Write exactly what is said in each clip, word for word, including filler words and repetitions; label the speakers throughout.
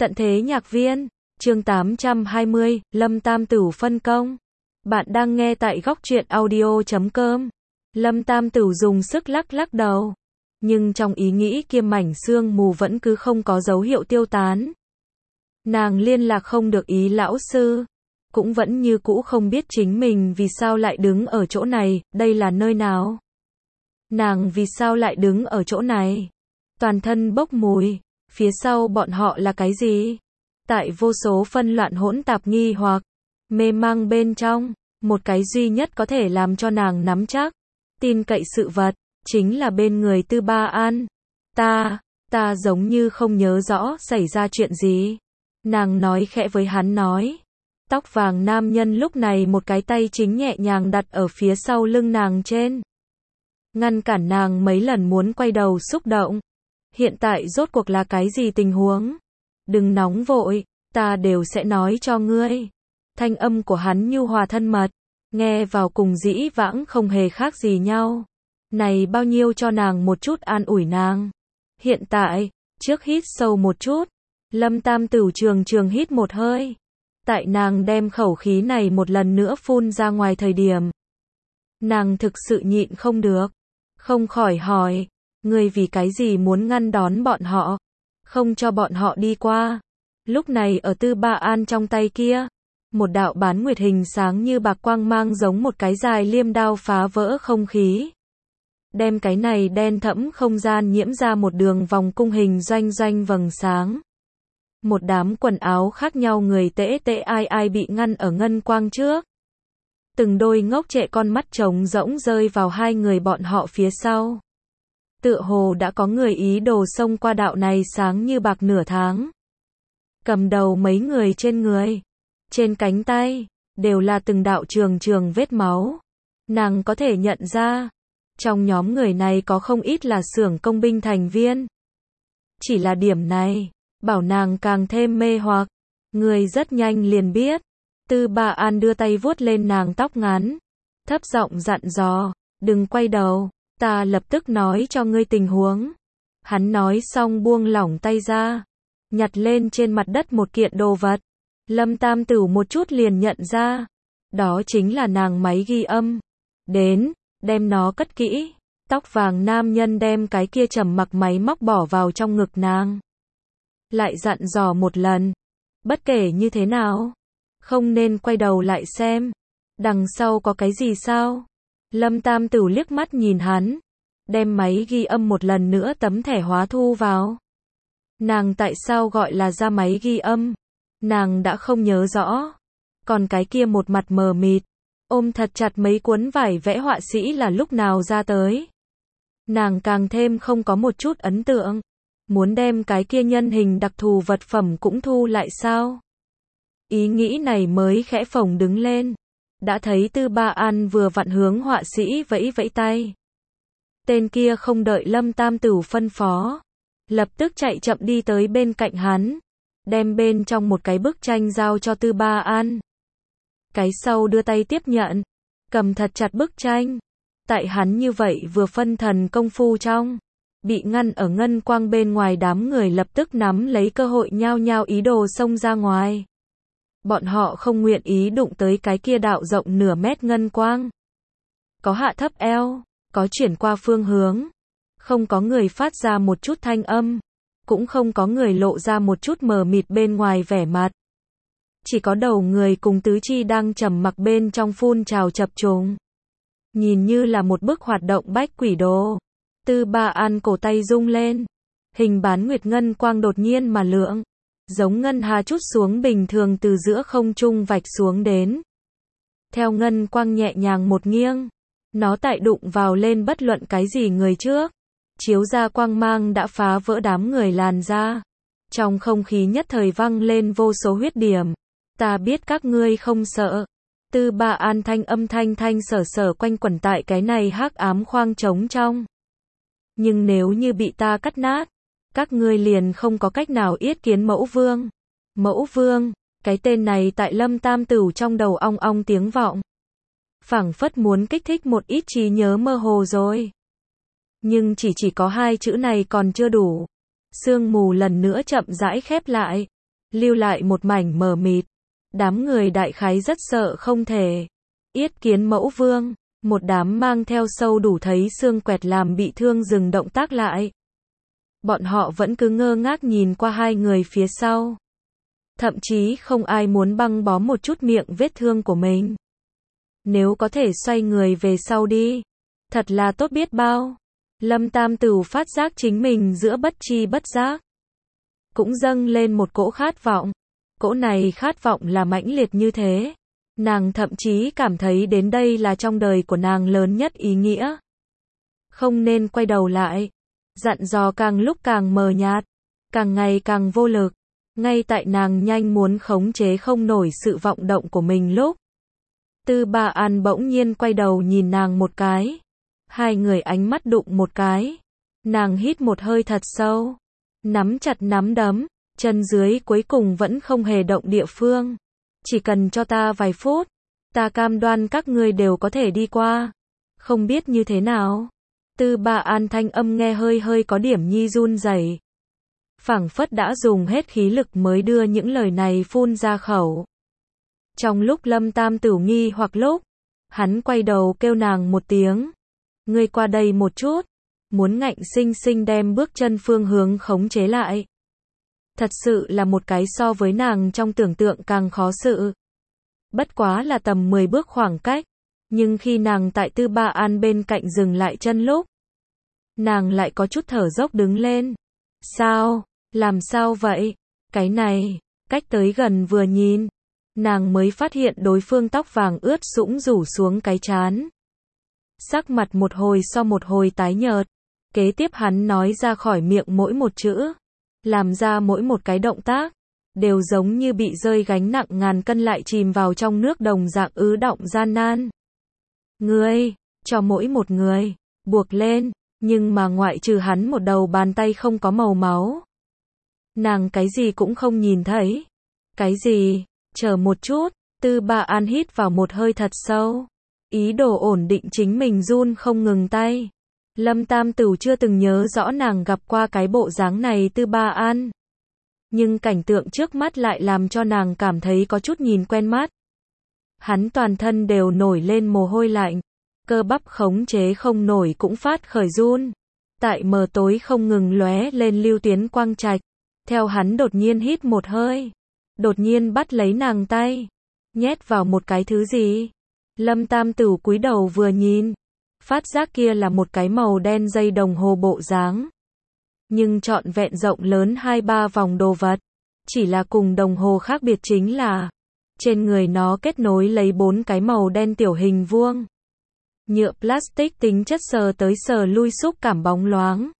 Speaker 1: Tận thế nhạc viên, chương tám trăm hai mươi, Lâm Tam Tửu phân công. Bạn đang nghe tại góc truyện audio chấm com. Lâm Tam Tửu dùng sức lắc lắc đầu. Nhưng trong ý nghĩ kia mảnh sương mù vẫn cứ không có dấu hiệu tiêu tán. Nàng liên lạc không được ý lão sư. Cũng vẫn như cũ không biết chính mình vì sao lại đứng ở chỗ này, đây là nơi nào. Nàng vì sao lại đứng ở chỗ này. Toàn thân bốc mùi. Phía sau bọn họ là cái gì? Tại vô số phân loạn hỗn tạp nghi hoặc mê mang bên trong, một cái duy nhất có thể làm cho nàng nắm chắc, tin cậy sự vật, chính là bên người Tư Ba An. Ta, ta giống như không nhớ rõ xảy ra chuyện gì. Nàng nói khẽ với hắn nói. Tóc vàng nam nhân lúc này một cái tay chính nhẹ nhàng đặt ở phía sau lưng nàng trên. Ngăn cản nàng mấy lần muốn quay đầu xúc động. Hiện tại rốt cuộc là cái gì tình huống? Đừng nóng vội, ta đều sẽ nói cho ngươi. Thanh âm của hắn nhu hòa thân mật, nghe vào cùng dĩ vãng không hề khác gì nhau. Này bao nhiêu cho nàng một chút an ủi nàng. Hiện tại, trước hít sâu một chút, Lâm Tam Tửu trường trường hít một hơi. Tại nàng đem khẩu khí này một lần nữa phun ra ngoài thời điểm. Nàng thực sự nhịn không được, không khỏi hỏi. Ngươi vì cái gì muốn ngăn đón bọn họ, không cho bọn họ đi qua. Lúc này ở Tư Ba An trong tay kia, một đạo bán nguyệt hình sáng như bạc quang mang giống một cái dài liêm đao phá vỡ không khí. Đem cái này đen thẫm không gian nhiễm ra một đường vòng cung hình doanh doanh vầng sáng. Một đám quần áo khác nhau người tễ tễ ai ai bị ngăn ở ngân quang trước. Từng đôi ngốc trệ con mắt trống rỗng rơi vào hai người bọn họ phía sau. Tựa hồ đã có người ý đồ xông qua đạo này sáng như bạc nửa tháng. Cầm đầu mấy người trên người, trên cánh tay, đều là từng đạo trường trường vết máu. Nàng có thể nhận ra, trong nhóm người này có không ít là xưởng công binh thành viên. Chỉ là điểm này, bảo nàng càng thêm mê hoặc. Người rất nhanh liền biết. Tư Ba An đưa tay vuốt lên nàng tóc ngắn, thấp giọng dặn dò, đừng quay đầu. Ta lập tức nói cho ngươi tình huống. Hắn nói xong buông lỏng tay ra, nhặt lên trên mặt đất một kiện đồ vật. Lâm Tam Tửu một chút liền nhận ra, đó chính là nàng máy ghi âm. Đến, đem nó cất kỹ. Tóc vàng nam nhân đem cái kia trầm mặc máy móc bỏ vào trong ngực nàng. Lại dặn dò một lần, bất kể như thế nào, không nên quay đầu lại xem, đằng sau có cái gì sao? Lâm Tam Tửu liếc mắt nhìn hắn, đem máy ghi âm một lần nữa tấm thẻ hóa thu vào. Nàng tại sao gọi là ra máy ghi âm? Nàng đã không nhớ rõ. Còn cái kia một mặt mờ mịt, ôm thật chặt mấy cuốn vải vẽ họa sĩ là lúc nào ra tới? Nàng càng thêm không có một chút ấn tượng. Muốn đem cái kia nhân hình đặc thù vật phẩm cũng thu lại sao? Ý nghĩ này mới khẽ phồng đứng lên. Đã thấy Tư Ba An vừa vặn hướng họa sĩ vẫy vẫy tay. Tên kia không đợi Lâm Tam Tửu phân phó, lập tức chạy chậm đi tới bên cạnh hắn, đem bên trong một cái bức tranh giao cho Tư Ba An. Cái sau đưa tay tiếp nhận, cầm thật chặt bức tranh. Tại hắn như vậy vừa phân thần công phu trong, bị ngăn ở ngân quang bên ngoài đám người lập tức nắm lấy cơ hội nhao nhao ý đồ xông ra ngoài. Bọn họ không nguyện ý đụng tới cái kia đạo rộng nửa mét ngân quang. Có hạ thấp eo, có chuyển qua phương hướng. Không có người phát ra một chút thanh âm. Cũng không có người lộ ra một chút mờ mịt bên ngoài vẻ mặt. Chỉ có đầu người cùng tứ chi đang trầm mặc bên trong phun trào chập trùng. Nhìn như là một bức hoạt động bách quỷ đồ. Tư Ba An cổ tay rung lên. Hình bán nguyệt ngân quang đột nhiên mà lượng. Giống ngân hà chút xuống bình thường từ giữa không trung vạch xuống đến. Theo ngân quang nhẹ nhàng một nghiêng, nó tại đụng vào lên bất luận cái gì người trước. Chiếu ra quang mang đã phá vỡ đám người làn ra. Trong không khí nhất thời vang lên vô số huyết điểm. Ta biết các ngươi không sợ. Tư Ba An thanh âm thanh thanh sở sở quanh quẩn tại cái này hắc ám khoang trống trong. Nhưng nếu như bị ta cắt nát, các ngươi liền không có cách nào yết kiến Mẫu Vương. Mẫu Vương, cái tên này tại Lâm Tam Tửu trong đầu ong ong tiếng vọng. Phảng phất muốn kích thích một ít trí nhớ mơ hồ rồi. Nhưng chỉ chỉ có hai chữ này còn chưa đủ. Sương mù lần nữa chậm rãi khép lại. lưu lại một mảnh mờ mịt. Đám người đại khái rất sợ không thể. Yết Kiến Mẫu Vương, một đám mang theo sâu đủ thấy xương quẹt làm bị thương dừng động tác lại. Bọn họ vẫn cứ ngơ ngác nhìn qua hai người phía sau. Thậm chí không ai muốn băng bó một chút miệng vết thương của mình. Nếu có thể xoay người về sau đi, thật là tốt biết bao. Lâm Tam Tửu phát giác chính mình giữa bất tri bất giác cũng dâng lên một cỗ khát vọng. Cỗ này khát vọng là mãnh liệt như thế. Nàng thậm chí cảm thấy đến đây là trong đời của nàng lớn nhất ý nghĩa. Không nên quay đầu lại. Dặn dò càng lúc càng mờ nhạt, càng ngày càng vô lực. Ngay tại nàng nhanh muốn khống chế không nổi sự vọng động của mình lúc, Tư Ba An bỗng nhiên quay đầu nhìn nàng một cái. Hai người ánh mắt đụng một cái. Nàng hít một hơi thật sâu, nắm chặt nắm đấm, chân dưới cuối cùng vẫn không hề động địa phương. Chỉ cần cho ta vài phút, ta cam đoan các ngươi đều có thể đi qua. Không biết như thế nào. Tư Ba An thanh âm nghe hơi hơi có điểm nhi run rẩy. Phảng phất đã dùng hết khí lực mới đưa những lời này phun ra khẩu. Trong lúc Lâm Tam Tửu nghi hoặc lúc, hắn quay đầu kêu nàng một tiếng. Ngươi qua đây một chút, muốn ngạnh sinh sinh đem bước chân phương hướng khống chế lại. Thật sự là một cái so với nàng trong tưởng tượng càng khó sự. Bất quá là tầm mười bước khoảng cách, nhưng khi nàng tại Tư Ba An bên cạnh dừng lại chân lúc, nàng lại có chút thở dốc đứng lên. Sao? Làm sao vậy? Cái này, cách tới gần vừa nhìn, nàng mới phát hiện đối phương tóc vàng ướt sũng rủ xuống cái trán. Sắc mặt một hồi so một hồi tái nhợt. Kế tiếp hắn nói ra khỏi miệng mỗi một chữ, làm ra mỗi một cái động tác, đều giống như bị rơi gánh nặng ngàn cân lại chìm vào trong nước đồng dạng ứ động gian nan. Ngươi, cho mỗi một người, buộc lên, nhưng mà ngoại trừ hắn một đầu bàn tay không có màu máu. Nàng cái gì cũng không nhìn thấy. Cái gì? Chờ một chút, Tư Ba An hít vào một hơi thật sâu, ý đồ ổn định chính mình run không ngừng tay. Lâm Tam Tửu chưa từng nhớ rõ nàng gặp qua cái bộ dáng này Tư Ba An. Nhưng cảnh tượng trước mắt lại làm cho nàng cảm thấy có chút nhìn quen mắt. Hắn toàn thân đều nổi lên mồ hôi lạnh, cơ bắp khống chế không nổi cũng phát khởi run. Tại mờ tối không ngừng lóe lên lưu tuyến quang trạch. Theo hắn đột nhiên hít một hơi, đột nhiên bắt lấy nàng tay, nhét vào một cái thứ gì. Lâm Tam Tửu cúi đầu vừa nhìn, phát giác kia là một cái màu đen dây đồng hồ bộ dáng. Nhưng trọn vẹn rộng lớn hai ba vòng đồ vật. Chỉ là cùng đồng hồ khác biệt chính là, trên người nó kết nối lấy bốn cái màu đen tiểu hình vuông. Nhựa plastic tính chất sờ tới sờ lui xúc cảm bóng loáng.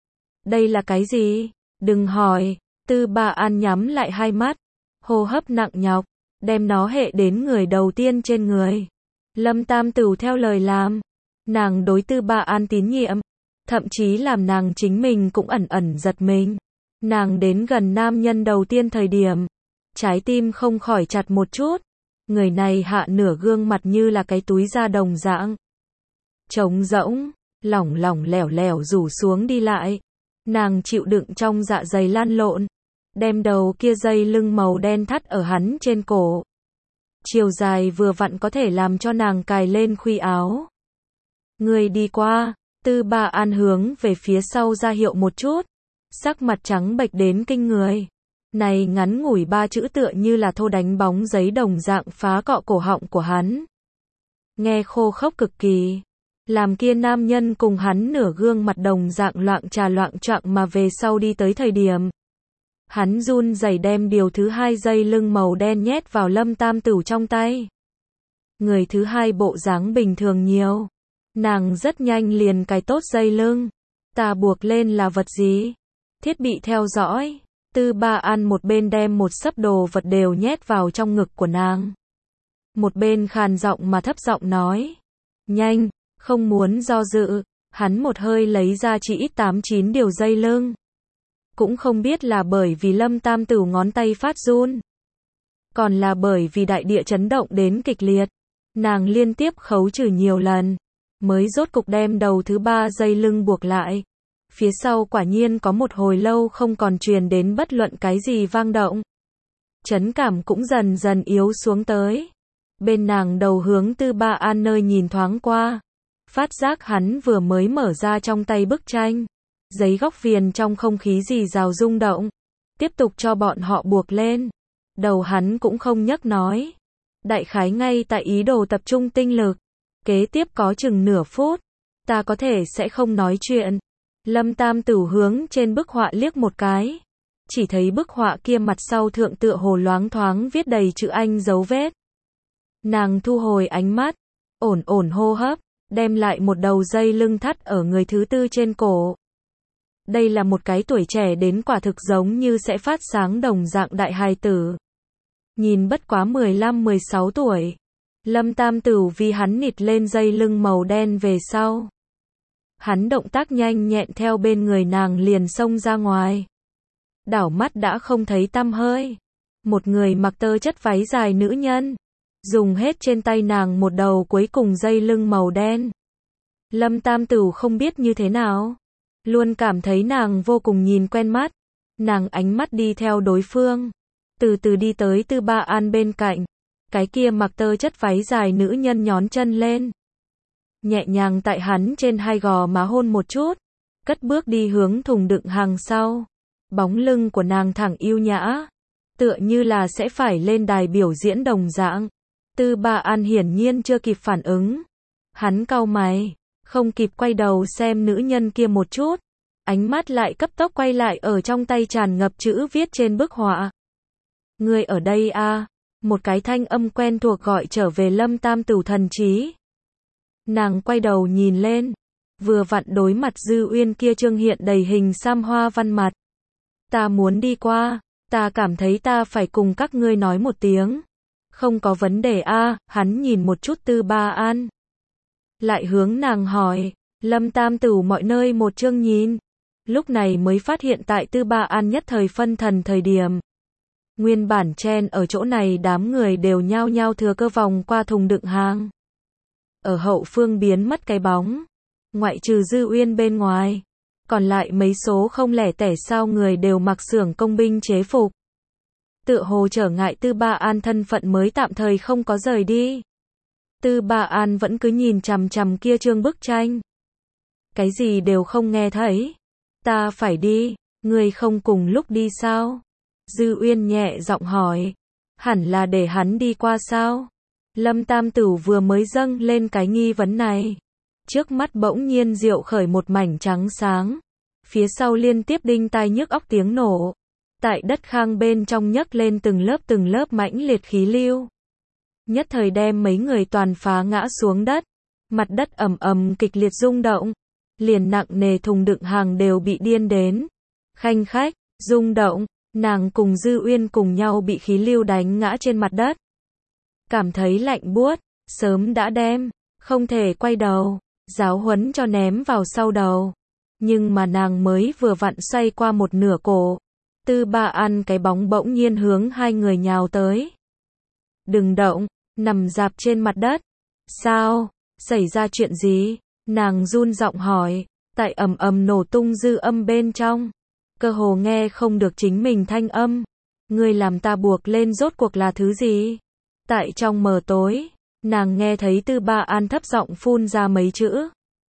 Speaker 1: Đây là cái gì? Đừng hỏi. Tư Ba An nhắm lại hai mắt, hô hấp nặng nhọc, đem nó hệ đến người đầu tiên trên người. Lâm Tam Tửu theo lời làm. Nàng đối Tư Ba An tín nhiệm, thậm chí làm nàng chính mình cũng ẩn ẩn giật mình. Nàng đến gần nam nhân đầu tiên thời điểm, trái tim không khỏi chặt một chút. Người này hạ nửa gương mặt như là cái túi da đồng dạng, trống rỗng, lỏng lỏng lẻo lẻo rủ xuống đi lại. Nàng chịu đựng trong dạ dày lan lộn, đem đầu kia dây lưng màu đen thắt ở hắn trên cổ. Chiều dài vừa vặn có thể làm cho nàng cài lên khuy áo. Người đi qua. Tư Ba An hướng về phía sau ra hiệu một chút, sắc mặt trắng bệch đến kinh người. Này ngắn ngủi ba chữ tựa như là thô đánh bóng giấy đồng dạng phá cọ cổ họng của hắn. Nghe khô khốc cực kỳ, làm kia nam nhân cùng hắn nửa gương mặt đồng dạng loạng trà loạng choạng mà về sau đi tới thời điểm. Hắn run rẩy đem điều thứ hai dây lưng màu đen nhét vào Lâm Tam Tửu trong tay. Người thứ hai bộ dáng bình thường nhiều. Nàng rất nhanh liền cài tốt dây lưng. Ta buộc lên là vật gì? Thiết bị theo dõi. Tư Ba An một bên đem một xấp đồ vật đều nhét vào trong ngực của nàng. Một bên khàn giọng mà thấp giọng nói. Nhanh, không muốn do dự. Hắn một hơi lấy ra chỉ ít tám chín điều dây lưng. Cũng không biết là bởi vì Lâm Tam Tửu ngón tay phát run, còn là bởi vì đại địa chấn động đến kịch liệt. Nàng liên tiếp khấu trừ nhiều lần, mới rốt cục đem đầu thứ ba dây lưng buộc lại. Phía sau quả nhiên có một hồi lâu không còn truyền đến bất luận cái gì vang động. Trấn cảm cũng dần dần yếu xuống tới. Bên nàng đầu hướng Tư Ba An nơi nhìn thoáng qua. Phát giác hắn vừa mới mở ra trong tay bức tranh. Giấy góc viền trong không khí rì rào rung động. Tiếp tục cho bọn họ buộc lên. Đầu hắn cũng không nhấc nói. Đại khái ngay tại ý đồ tập trung tinh lực. Kế tiếp có chừng nửa phút. Ta có thể sẽ không nói chuyện. Lâm Tam Tửu hướng trên bức họa liếc một cái. Chỉ thấy bức họa kia mặt sau thượng tựa hồ loáng thoáng viết đầy chữ Anh dấu vết. Nàng thu hồi ánh mắt. Ổn ổn hô hấp. Đem lại một đầu dây lưng thắt ở người thứ tư trên cổ. Đây là một cái tuổi trẻ đến quả thực giống như sẽ phát sáng đồng dạng đại hài tử. Nhìn bất quá mười lăm mười sáu tuổi. Lâm Tam Tửu vì hắn nịt lên dây lưng màu đen về sau. Hắn động tác nhanh nhẹn theo bên người nàng liền xông ra ngoài. Đảo mắt đã không thấy tăm hơi. Một người mặc tơ chất váy dài nữ nhân. Dùng hết trên tay nàng một đầu cuối cùng dây lưng màu đen. Lâm Tam Tửu không biết như thế nào. Luôn cảm thấy nàng vô cùng nhìn quen mắt. Nàng ánh mắt đi theo đối phương. Từ từ đi tới Tư Ba An bên cạnh. Cái kia mặc tơ chất váy dài nữ nhân nhón chân lên. Nhẹ nhàng tại hắn trên hai gò má hôn một chút. Cất bước đi hướng thùng đựng hàng sau. Bóng lưng của nàng thẳng yêu nhã. Tựa như là sẽ phải lên đài biểu diễn đồng dạng. Tư Ba An hiển nhiên chưa kịp phản ứng. Hắn cau mày. Không kịp quay đầu xem nữ nhân kia một chút. Ánh mắt lại cấp tốc quay lại ở trong tay tràn ngập chữ viết trên bức họa. Ngươi ở đây à? Một cái thanh âm quen thuộc gọi trở về Lâm Tam Tửu thần trí. Nàng quay đầu nhìn lên. Vừa vặn đối mặt Dư Uyên kia trương hiện đầy hình xăm hoa văn mặt. Ta muốn đi qua. Ta cảm thấy ta phải cùng các ngươi nói một tiếng. Không có vấn đề a à? Hắn nhìn một chút Tư Ba An. Lại hướng nàng hỏi. Lâm Tam Tửu mọi nơi một chương nhìn. Lúc này mới phát hiện tại Tư Ba An nhất thời phân thần thời điểm. Nguyên bản chen ở chỗ này đám người đều nhao nhao thừa cơ vòng qua thùng đựng hàng. Ở hậu phương biến mất cái bóng. Ngoại trừ Dư Uyên bên ngoài. Còn lại mấy số không lẻ tẻ sao người đều mặc xưởng công binh chế phục. Tựa hồ trở ngại Tư Ba An thân phận mới tạm thời không có rời đi. Tư Ba An vẫn cứ nhìn chằm chằm kia trương bức tranh. Cái gì đều không nghe thấy. Ta phải đi, ngươi không cùng lúc đi sao? Dư Uyên nhẹ giọng hỏi. Hẳn là để hắn đi qua sao? Lâm Tam Tửu vừa mới dâng lên cái nghi vấn này. Trước mắt bỗng nhiên diệu khởi một mảnh trắng sáng. Phía sau liên tiếp đinh tai nhức óc tiếng nổ. Tại đất khang bên trong nhấc lên từng lớp từng lớp mãnh liệt khí lưu. Nhất thời đem mấy người toàn phá ngã xuống đất. Mặt đất ầm ầm kịch liệt rung động. Liền nặng nề thùng đựng hàng đều bị điên đến. Khanh khách, rung động, nàng cùng Dư Uyên cùng nhau bị khí lưu đánh ngã trên mặt đất. Cảm thấy lạnh buốt, sớm đã đem, không thể quay đầu, giáo huấn cho ném vào sau đầu. Nhưng mà nàng mới vừa vặn xoay qua một nửa cổ. Tư Ba An cái bóng bỗng nhiên hướng hai người nhào tới. Đừng động, nằm dạp trên mặt đất. Sao? Xảy ra chuyện gì? Nàng run giọng hỏi. Tại ầm ầm nổ tung dư âm bên trong. Cơ hồ nghe không được chính mình thanh âm. Ngươi làm ta buộc lên rốt cuộc là thứ gì? Tại trong mờ tối, nàng nghe thấy Tư Ba An thấp giọng phun ra mấy chữ.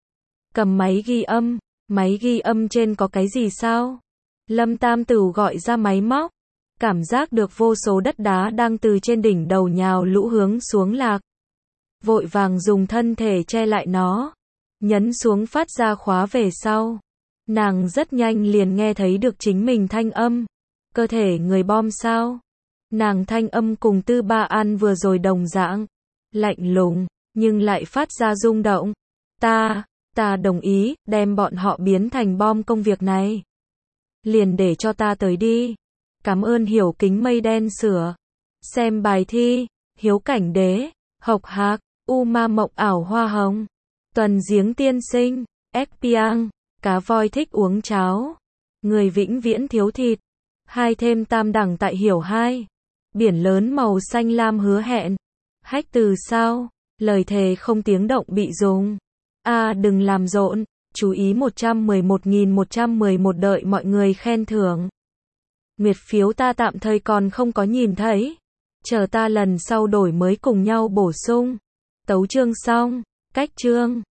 Speaker 1: Cầm máy ghi âm, máy ghi âm trên có cái gì sao? Lâm Tam Tửu gọi ra máy móc. Cảm giác được vô số đất đá đang từ trên đỉnh đầu nhào lũ hướng xuống lạc. Vội vàng dùng thân thể che lại nó. Nhấn xuống phát ra khóa về sau. Nàng rất nhanh liền nghe thấy được chính mình thanh âm. Cơ thể người bom sao? Nàng thanh âm cùng Tư Ba An vừa rồi đồng dạng. Lạnh lùng, nhưng lại phát ra rung động. Ta, ta đồng ý, đem bọn họ biến thành bom công việc này. Liền để cho ta tới đi. Cảm ơn hiểu kính mây đen sửa. Xem bài thi, hiếu cảnh đế, hộc hạc, u ma mộng ảo hoa hồng. Tuần giếng tiên sinh, ếch piang, cá voi thích uống cháo. Người vĩnh viễn thiếu thịt. Hai thêm tam đẳng tại hiểu hai. Biển lớn màu xanh lam hứa hẹn. Hách từ sao? Lời thề không tiếng động bị dùng. A à, đừng làm rộn. Chú ý một trăm mười một nghìn một trăm mười một đợi mọi người khen thưởng. Nguyệt phiếu ta tạm thời còn không có nhìn thấy. Chờ ta lần sau đổi mới cùng nhau bổ sung. Tấu chương xong. Cách chương.